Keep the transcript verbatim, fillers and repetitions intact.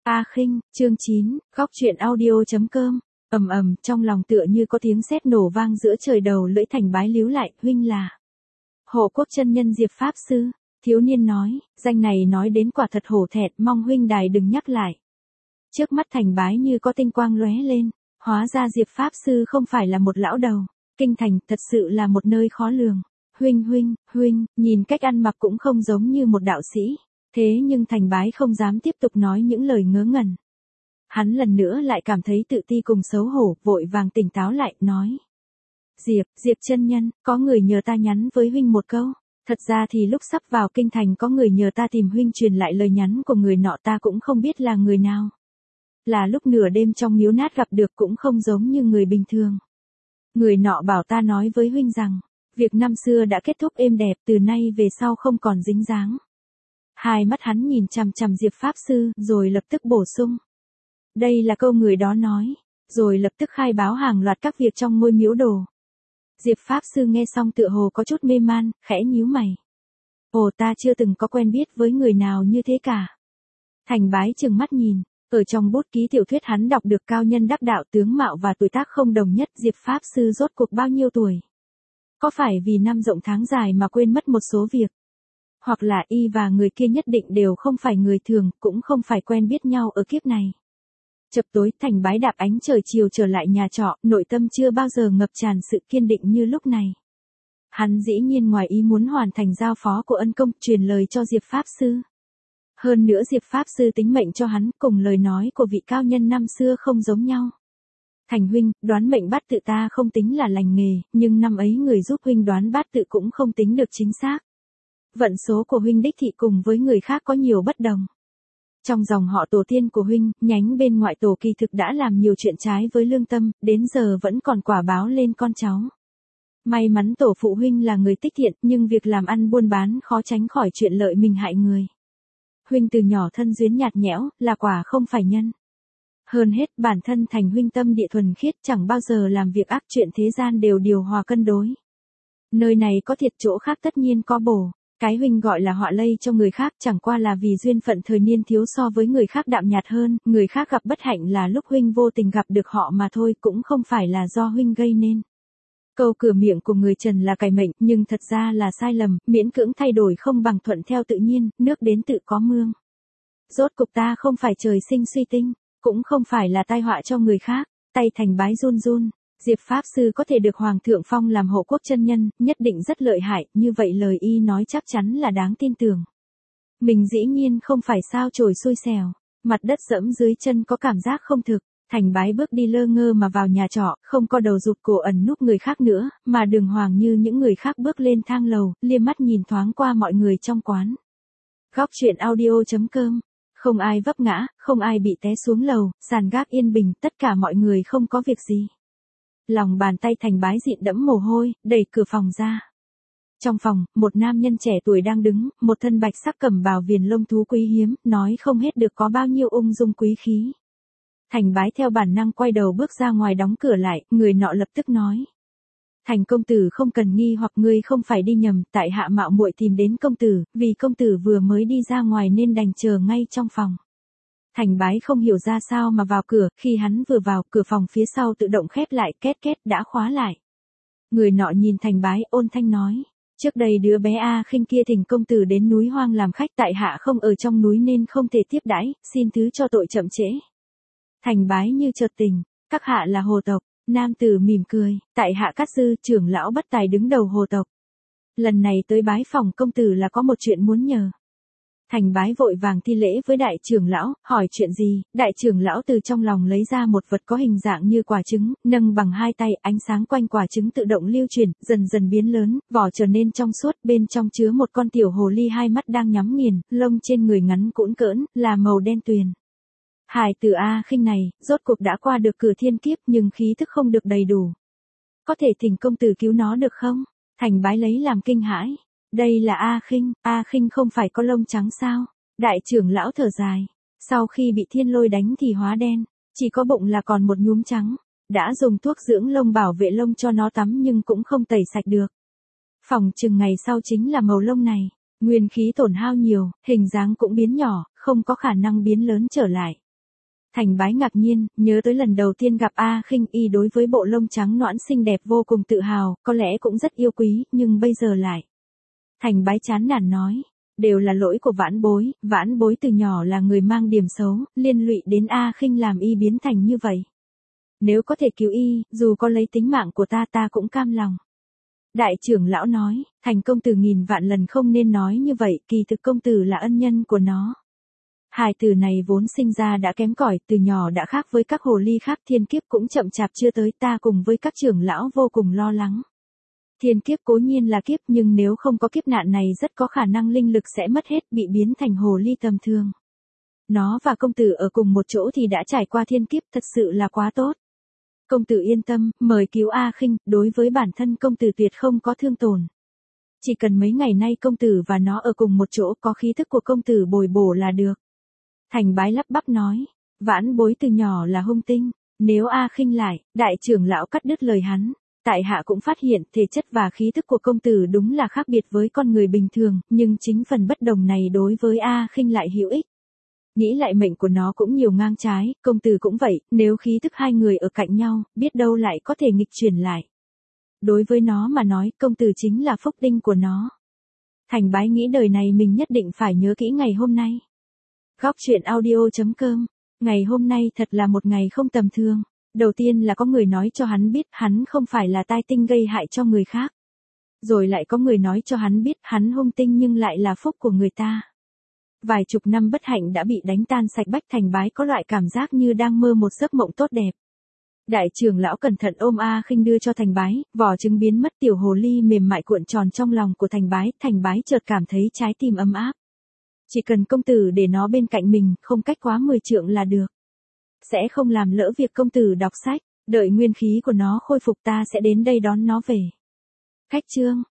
A Khinh, chương chín, góc truyện audio.com. Ầm ầm, trong lòng tựa như có tiếng sét nổ vang giữa trời đầu lưỡi Thành bái líu lại, huynh là Hộ Quốc chân nhân Diệp Pháp Sư. Thiếu niên nói, danh này nói đến quả thật hổ thẹn, mong huynh đài đừng nhắc lại. Trước mắt Thành bái như có tinh quang lóe lên, hóa ra Diệp Pháp Sư không phải là một lão đầu, kinh thành thật sự là một nơi khó lường. Huynh huynh, huynh, nhìn cách ăn mặc cũng không giống như một đạo sĩ. Thế nhưng Thành bái không dám tiếp tục nói những lời ngớ ngẩn. Hắn lần nữa lại cảm thấy tự ti cùng xấu hổ, vội vàng tỉnh táo lại, nói. Diệp, Diệp chân nhân, có người nhờ ta nhắn với huynh một câu. Thật ra thì lúc sắp vào kinh thành có người nhờ ta tìm huynh truyền lại lời nhắn của người nọ, ta cũng không biết là người nào. Là lúc nửa đêm trong miếu nát gặp được, cũng không giống như người bình thường. Người nọ bảo ta nói với huynh rằng, việc năm xưa đã kết thúc êm đẹp, từ nay về sau không còn dính dáng. Hai mắt hắn nhìn chằm chằm Diệp Pháp Sư, rồi lập tức bổ sung. Đây là câu người đó nói, rồi lập tức khai báo hàng loạt các việc trong ngôi miếu đồ. Diệp Pháp Sư nghe xong tựa hồ có chút mê man, khẽ nhíu mày. Ồ, ta chưa từng có quen biết với người nào như thế cả. Thành bái trừng mắt nhìn, ở trong bút ký tiểu thuyết hắn đọc được cao nhân đắc đạo, tướng mạo và tuổi tác không đồng nhất. Diệp Pháp Sư rốt cuộc bao nhiêu tuổi? Có phải vì năm rộng tháng dài mà quên mất một số việc? Hoặc là y và người kia nhất định đều không phải người thường, cũng không phải quen biết nhau ở kiếp này. Chập tối, Thành bái đạp ánh trời chiều trở lại nhà trọ, nội tâm chưa bao giờ ngập tràn sự kiên định như lúc này. Hắn dĩ nhiên ngoài ý muốn hoàn thành giao phó của ân công, truyền lời cho Diệp Pháp Sư. Hơn nữa Diệp Pháp Sư tính mệnh cho hắn, cùng lời nói của vị cao nhân năm xưa không giống nhau. Thành huynh, đoán mệnh bát tự ta không tính là lành nghề, nhưng năm ấy người giúp huynh đoán bát tự cũng không tính được chính xác. Vận số của huynh đích thị cùng với người khác có nhiều bất đồng. Trong dòng họ tổ tiên của huynh, nhánh bên ngoại tổ kỳ thực đã làm nhiều chuyện trái với lương tâm, đến giờ vẫn còn quả báo lên con cháu. May mắn tổ phụ huynh là người tích thiện, nhưng việc làm ăn buôn bán khó tránh khỏi chuyện lợi mình hại người. Huynh từ nhỏ thân duyên nhạt nhẽo, là quả không phải nhân. Hơn hết, bản thân Thành huynh tâm địa thuần khiết, chẳng bao giờ làm việc ác, chuyện thế gian đều điều hòa cân đối. Nơi này có thiệt, chỗ khác tất nhiên có bổ. Cái huynh gọi là họa lây cho người khác chẳng qua là vì duyên phận thời niên thiếu so với người khác đạm nhạt hơn, người khác gặp bất hạnh là lúc huynh vô tình gặp được họ mà thôi, cũng không phải là do huynh gây nên. Câu cửa miệng của người Trần là cải mệnh, nhưng thật ra là sai lầm, miễn cưỡng thay đổi không bằng thuận theo tự nhiên, nước đến tự có mương. Rốt cục ta không phải trời sinh suy tinh, cũng không phải là tai họa cho người khác. Tay Thành bái run run. Diệp Pháp Sư có thể được Hoàng thượng phong làm hộ quốc chân nhân, nhất định rất lợi hại, như vậy lời y nói chắc chắn là đáng tin tưởng. Mình dĩ nhiên không phải sao chổi xui xẻo, mặt đất dẫm dưới chân có cảm giác không thực. Thành bái bước đi lơ ngơ mà vào nhà trọ, không có đầu rụt cổ ẩn núp người khác nữa, mà đường hoàng như những người khác bước lên thang lầu, liếc mắt nhìn thoáng qua mọi người trong quán. Góc truyện audio.com. Không ai vấp ngã, không ai bị té xuống lầu, sàn gác yên bình, tất cả mọi người không có việc gì. Lòng bàn tay Thành bái dịn đẫm mồ hôi, đẩy cửa phòng ra. Trong phòng, một nam nhân trẻ tuổi đang đứng, một thân bạch sắc cẩm bào viền lông thú quý hiếm, nói không hết được có bao nhiêu ung dung quý khí. Thành bái theo bản năng quay đầu bước ra ngoài, đóng cửa lại, người nọ lập tức nói. Thành công tử không cần nghi hoặc, ngươi không phải đi nhầm, tại hạ mạo muội tìm đến công tử, vì công tử vừa mới đi ra ngoài nên đành chờ ngay trong phòng. Thành bái không hiểu ra sao mà vào cửa, khi hắn vừa vào, cửa phòng phía sau tự động khép lại, két két đã khóa lại. Người nọ nhìn Thành bái, ôn thanh nói, trước đây đứa bé A Khinh kia thỉnh công tử đến núi hoang làm khách, tại hạ không ở trong núi nên không thể tiếp đãi, xin thứ cho tội chậm trễ. Thành bái như chợt tình, các hạ là hồ tộc. Nam tử mỉm cười, tại hạ Cát Dư, trưởng lão bất tài đứng đầu hồ tộc. Lần này tới bái phòng công tử là có một chuyện muốn nhờ. Thành bái vội vàng thi lễ với đại trưởng lão, hỏi chuyện gì. Đại trưởng lão từ trong lòng lấy ra một vật có hình dạng như quả trứng, nâng bằng hai tay, ánh sáng quanh quả trứng tự động lưu chuyển, dần dần biến lớn, vỏ trở nên trong suốt, bên trong chứa một con tiểu hồ ly hai mắt đang nhắm nghiền, lông trên người ngắn cũn cỡn, là màu đen tuyền. Hài tử A Khinh này, rốt cuộc đã qua được cửa thiên kiếp nhưng khí thức không được đầy đủ. Có thể thỉnh công tử cứu nó được không? Thành bái lấy làm kinh hãi. Đây là A Khinh, A Khinh không phải có lông trắng sao? Đại trưởng lão thở dài. Sau khi bị thiên lôi đánh thì hóa đen, chỉ có bụng là còn một nhúm trắng. Đã dùng thuốc dưỡng lông bảo vệ lông cho nó tắm nhưng cũng không tẩy sạch được. Phòng chừng ngày sau chính là màu lông này. Nguyên khí tổn hao nhiều, hình dáng cũng biến nhỏ, không có khả năng biến lớn trở lại. Thành Bái ngạc nhiên, nhớ tới lần đầu tiên gặp A Khinh, y đối với bộ lông trắng nõn xinh đẹp vô cùng tự hào, có lẽ cũng rất yêu quý, nhưng bây giờ lại. Thành Bái chán nản nói, đều là lỗi của Vãn Bối, Vãn Bối từ nhỏ là người mang điểm xấu, liên lụy đến A Khinh làm y biến thành như vậy. Nếu có thể cứu y, dù có lấy tính mạng của ta ta cũng cam lòng. Đại trưởng lão nói, Thành công tử nghìn vạn lần không nên nói như vậy, kỳ thực công tử là ân nhân của nó. Hài tử này vốn sinh ra đã kém cỏi, từ nhỏ đã khác với các hồ ly khác, thiên kiếp cũng chậm chạp chưa tới, ta cùng với các trưởng lão vô cùng lo lắng. Thiên kiếp cố nhiên là kiếp, nhưng nếu không có kiếp nạn này rất có khả năng linh lực sẽ mất hết, bị biến thành hồ ly tầm thường. Nó và công tử ở cùng một chỗ thì đã trải qua thiên kiếp, thật sự là quá tốt. Công tử yên tâm, mời cứu A Khinh, đối với bản thân công tử tuyệt không có thương tổn. Chỉ cần mấy ngày nay công tử và nó ở cùng một chỗ, có khí thức của công tử bồi bổ là được. Thành Bái lắp bắp nói, Vãn Bối từ nhỏ là hung tinh, nếu A Khinh lại, đại trưởng lão cắt đứt lời hắn. Tại hạ cũng phát hiện thể chất và khí thức của công tử đúng là khác biệt với con người bình thường, nhưng chính phần bất đồng này đối với A Khinh lại hữu ích. Nghĩ lại mệnh của nó cũng nhiều ngang trái, công tử cũng vậy, nếu khí thức hai người ở cạnh nhau, biết đâu lại có thể nghịch chuyển lại. Đối với nó mà nói, công tử chính là phúc tinh của nó. Thành Bái nghĩ đời này mình nhất định phải nhớ kỹ ngày hôm nay. Góc truyện audio chấm com. Ngày hôm nay thật là một ngày không tầm thường. Đầu tiên là có người nói cho hắn biết hắn không phải là tai tinh gây hại cho người khác. Rồi lại có người nói cho hắn biết hắn hung tinh nhưng lại là phúc của người ta. Vài chục năm bất hạnh đã bị đánh tan sạch, Bách Thành Bái có loại cảm giác như đang mơ một giấc mộng tốt đẹp. Đại trưởng lão cẩn thận ôm A Khinh đưa cho Thành Bái, vỏ trứng biến mất, tiểu hồ ly mềm mại cuộn tròn trong lòng của Thành Bái, Thành Bái chợt cảm thấy trái tim ấm áp. Chỉ cần công tử để nó bên cạnh mình, không cách quá mười trượng là được. Sẽ không làm lỡ việc công tử đọc sách, đợi nguyên khí của nó khôi phục ta sẽ đến đây đón nó về. Khách chương